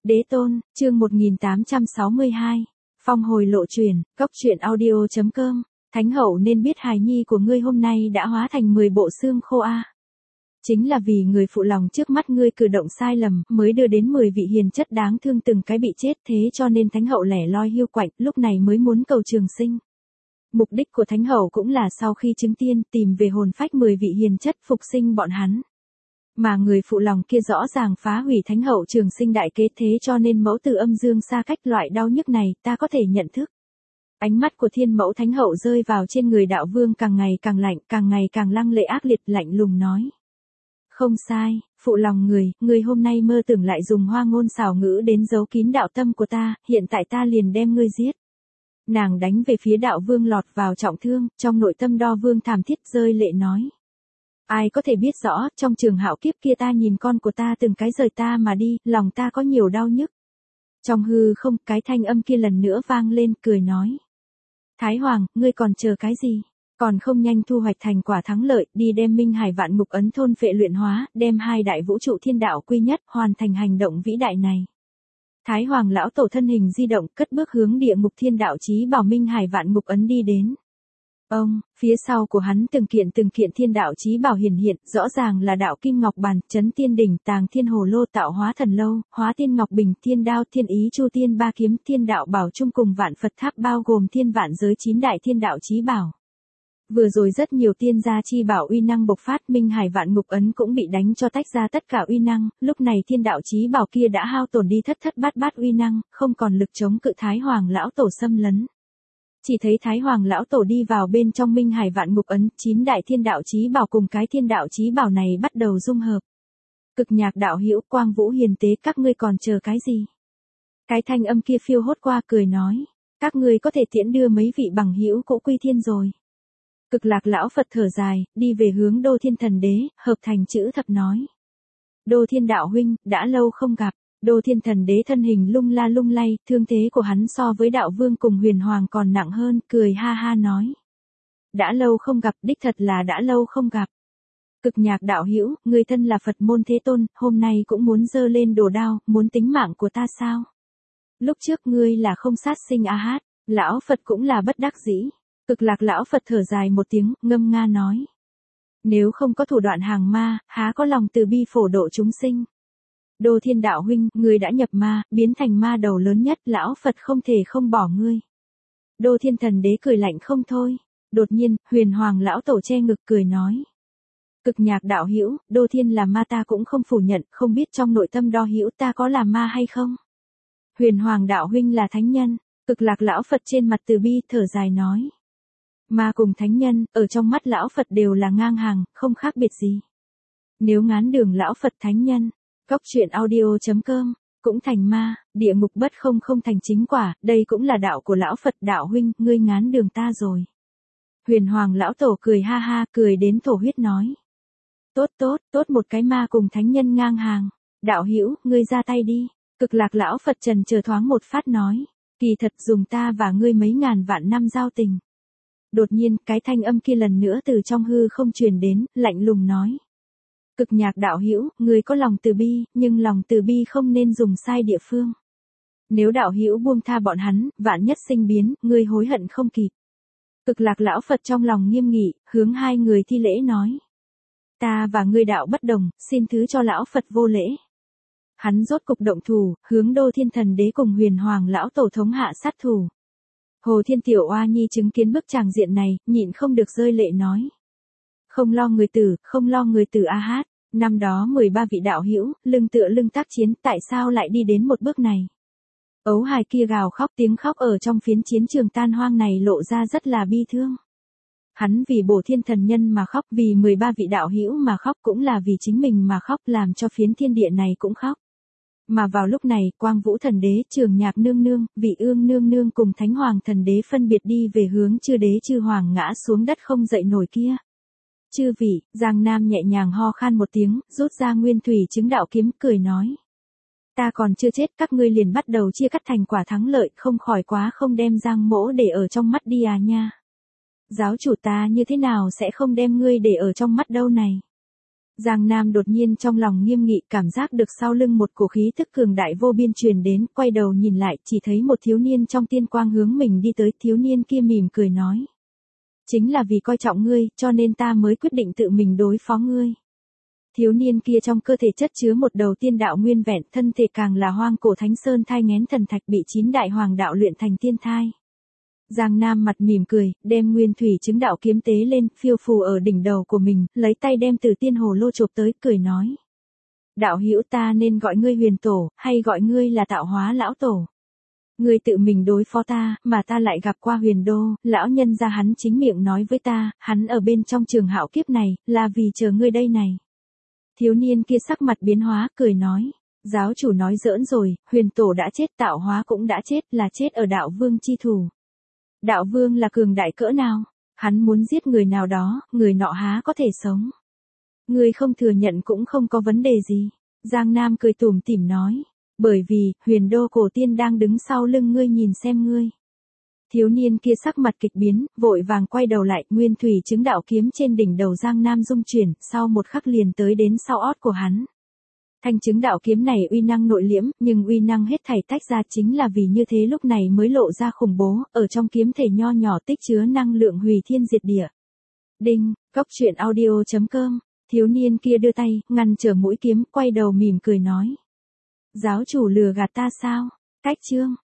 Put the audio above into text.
Đế tôn, chương 1862. Phong hồi lộ truyền, cốc truyện audio.com. Thánh hậu nên biết hài nhi của ngươi hôm nay đã hóa thành 10 bộ xương khô a. Chính là vì người phụ lòng trước mắt ngươi cử động sai lầm, mới đưa đến 10 vị hiền chất đáng thương từng cái bị chết, thế cho nên thánh hậu lẻ loi hiu quạnh, lúc này mới muốn cầu trường sinh. Mục đích của thánh hậu cũng là sau khi chứng tiên, tìm về hồn phách 10 vị hiền chất phục sinh bọn hắn. Mà người phụ lòng kia rõ ràng phá hủy thánh hậu trường sinh đại kế, thế cho nên mẫu từ âm dương xa cách, loại đau nhức này ta có thể nhận thức. Ánh mắt của thiên mẫu thánh hậu rơi vào trên người đạo vương, càng ngày càng lạnh, càng ngày càng lăng lệ ác liệt, lạnh lùng nói. Không sai, phụ lòng người hôm nay mơ tưởng lại dùng hoa ngôn xảo ngữ đến giấu kín đạo tâm của ta, hiện tại ta liền đem ngươi giết. Nàng đánh về phía đạo vương lọt vào trọng thương, trong nội tâm đo vương thảm thiết rơi lệ nói. Ai có thể biết rõ, trong trường hạo kiếp kia ta nhìn con của ta từng cái rời ta mà đi, lòng ta có nhiều đau nhức. Trong hư không, cái thanh âm kia lần nữa vang lên, cười nói. Thái Hoàng, ngươi còn chờ cái gì? Còn không nhanh thu hoạch thành quả thắng lợi, đi đem Minh Hải Vạn Ngục Ấn thôn phệ luyện hóa, đem hai đại vũ trụ thiên đạo quy nhất, hoàn thành hành động vĩ đại này. Thái Hoàng lão tổ thân hình di động, cất bước hướng địa ngục thiên đạo chí bảo Minh Hải Vạn Ngục Ấn đi đến. Ông, phía sau của hắn từng kiện thiên đạo chí bảo hiển hiện, rõ ràng là đạo kim ngọc bàn, chấn tiên đỉnh, tàng thiên hồ lô, tạo hóa thần lâu, hóa tiên ngọc bình, thiên đao, thiên ý chu tiên ba kiếm, thiên đạo bảo chung cùng vạn Phật tháp, bao gồm thiên vạn giới 9 đại thiên đạo chí bảo. Vừa rồi rất nhiều tiên gia chi bảo uy năng bộc phát, Minh Hải Vạn Ngục Ấn cũng bị đánh cho tách ra tất cả uy năng, lúc này thiên đạo chí bảo kia đã hao tổn đi thất bát uy năng, không còn lực chống cự Thái Hoàng lão tổ xâm lấn. Chỉ thấy Thái Hoàng lão tổ đi vào bên trong Minh Hải Vạn Ngục Ấn, 9 đại thiên đạo chí bảo cùng cái thiên đạo chí bảo này bắt đầu dung hợp. Cực Nhạc đạo hữu, Quang Vũ hiền tế, các ngươi còn chờ cái gì? Cái thanh âm kia phiêu hốt qua cười nói, các ngươi có thể tiễn đưa mấy vị bằng hữu cũ quy thiên rồi. Cực Lạc lão Phật thở dài, đi về hướng Đô Thiên Thần Đế, hợp thành chữ thập nói. Đô Thiên đạo huynh, đã lâu không gặp. Đô Thiên Thần Đế thân hình lung la lung lay, thương thế của hắn so với đạo vương cùng huyền hoàng còn nặng hơn, cười ha ha nói. Đã lâu không gặp, đích thật là đã lâu không gặp. Cực Nhạc đạo hữu, người thân là Phật môn thế tôn, hôm nay cũng muốn giơ lên đồ đao, muốn tính mạng của ta sao? Lúc trước ngươi là không sát sinh a hát, lão Phật cũng là bất đắc dĩ. Cực Lạc lão Phật thở dài một tiếng, ngâm nga nói. Nếu không có thủ đoạn hàng ma, há có lòng từ bi phổ độ chúng sinh. Đô Thiên đạo huynh, ngươi đã nhập ma, biến thành ma đầu lớn nhất, lão Phật không thể không bỏ ngươi. Đô Thiên Thần Đế cười lạnh không thôi. Đột nhiên, huyền hoàng lão tổ che ngực cười nói. Cực Nhạc đạo hữu, Đô Thiên là ma ta cũng không phủ nhận, không biết trong nội tâm đo hữu ta có là ma hay không? Huyền hoàng đạo huynh là thánh nhân. Cực Lạc lão Phật trên mặt từ bi thở dài nói. Ma cùng thánh nhân, ở trong mắt lão Phật đều là ngang hàng, không khác biệt gì. Nếu ngán đường lão Phật thánh nhân, cốc truyện audio.com, cũng thành ma, địa ngục bất không không thành chính quả, đây cũng là đạo của lão Phật, đạo huynh, ngươi ngán đường ta rồi. Huyền hoàng lão tổ cười ha ha, cười đến thổ huyết nói. Tốt một cái ma cùng thánh nhân ngang hàng, đạo hữu, ngươi ra tay đi. Cực Lạc lão Phật trần chờ thoáng một phát nói, kỳ thật dùng ta và ngươi mấy ngàn vạn năm giao tình. Đột nhiên, cái thanh âm kia lần nữa từ trong hư không truyền đến, lạnh lùng nói. Cực Nhạc đạo hữu, ngươi có lòng từ bi, nhưng lòng từ bi không nên dùng sai địa phương. Nếu đạo hữu buông tha bọn hắn, vạn nhất sinh biến, ngươi hối hận không kịp. Cực Lạc lão Phật trong lòng nghiêm nghị, hướng hai người thi lễ nói. Ta và ngươi đạo bất đồng, xin thứ cho lão Phật vô lễ. Hắn rốt cục động thủ, hướng Đô Thiên Thần Đế cùng huyền hoàng lão tổ thống hạ sát thủ. Hồ Thiên Tiểu Oa Nhi chứng kiến bức tràng diện này, nhịn không được rơi lệ nói. Không lo người tử a hát, năm đó 13 vị đạo hữu, lưng tựa lưng tác chiến, tại sao lại đi đến một bước này? Ấu hài kia gào khóc, tiếng khóc ở trong phiến chiến trường tan hoang này lộ ra rất là bi thương. Hắn vì Bổ Thiên Thần Nhân mà khóc, vì 13 vị đạo hữu mà khóc, cũng là vì chính mình mà khóc, làm cho phiến thiên địa này cũng khóc. Mà vào lúc này, Quang Vũ Thần Đế, Trường Nhạc nương nương, Vị Ương nương nương cùng Thánh Hoàng Thần Đế phân biệt đi về hướng Chư Đế Chư Hoàng ngã xuống đất không dậy nổi kia. Chư vị, Giang Nam nhẹ nhàng ho khan một tiếng, rút ra nguyên thủy chứng đạo kiếm, cười nói. Ta còn chưa chết, các ngươi liền bắt đầu chia cắt thành quả thắng lợi, không khỏi quá không đem Giang mỗ để ở trong mắt đi à nha. Giáo chủ ta như thế nào sẽ không đem ngươi để ở trong mắt đâu này. Giang Nam đột nhiên trong lòng nghiêm nghị, cảm giác được sau lưng một cổ khí tức cường đại vô biên truyền đến, quay đầu nhìn lại, chỉ thấy một thiếu niên trong tiên quang hướng mình đi tới, thiếu niên kia mỉm cười nói. Chính là vì coi trọng ngươi, cho nên ta mới quyết định tự mình đối phó ngươi. Thiếu niên kia trong cơ thể chất chứa một đầu tiên đạo nguyên vẹn, thân thể càng là hoang cổ thánh sơn thai nghén thần thạch bị 9 đại hoàng đạo luyện thành tiên thai. Giang Nam mặt mỉm cười, đem nguyên thủy chứng đạo kiếm tế lên, phiêu phù ở đỉnh đầu của mình, lấy tay đem từ tiên hồ lô chộp tới, cười nói. Đạo hữu, ta nên gọi ngươi huyền tổ, hay gọi ngươi là tạo hóa lão tổ? Ngươi tự mình đối phó ta, mà ta lại gặp qua huyền đô, lão nhân gia hắn chính miệng nói với ta, hắn ở bên trong trường hạo kiếp này, là vì chờ ngươi đây này. Thiếu niên kia sắc mặt biến hóa, cười nói. Giáo chủ nói giỡn rồi, huyền tổ đã chết, tạo hóa cũng đã chết, là chết ở đạo vương chi thủ. Đạo vương là cường đại cỡ nào? Hắn muốn giết người nào đó, người nọ há có thể sống. Ngươi không thừa nhận cũng không có vấn đề gì. Giang Nam cười tủm tỉm nói. Bởi vì, huyền đô cổ tiên đang đứng sau lưng ngươi nhìn xem ngươi. Thiếu niên kia sắc mặt kịch biến, vội vàng quay đầu lại, nguyên thủy chứng đạo kiếm trên đỉnh đầu Giang Nam rung chuyển, sau một khắc liền tới đến sau ót của hắn. Thanh chứng đạo kiếm này uy năng nội liễm, nhưng uy năng hết thảy tách ra chính là vì như thế lúc này mới lộ ra khủng bố, ở trong kiếm thể nho nhỏ tích chứa năng lượng hủy thiên diệt địa. Đinh, Cốc Truyện Audio.com, thiếu niên kia đưa tay, ngăn trở mũi kiếm, quay đầu mỉm cười nói. Giáo chủ lừa gạt ta sao? Cách chương.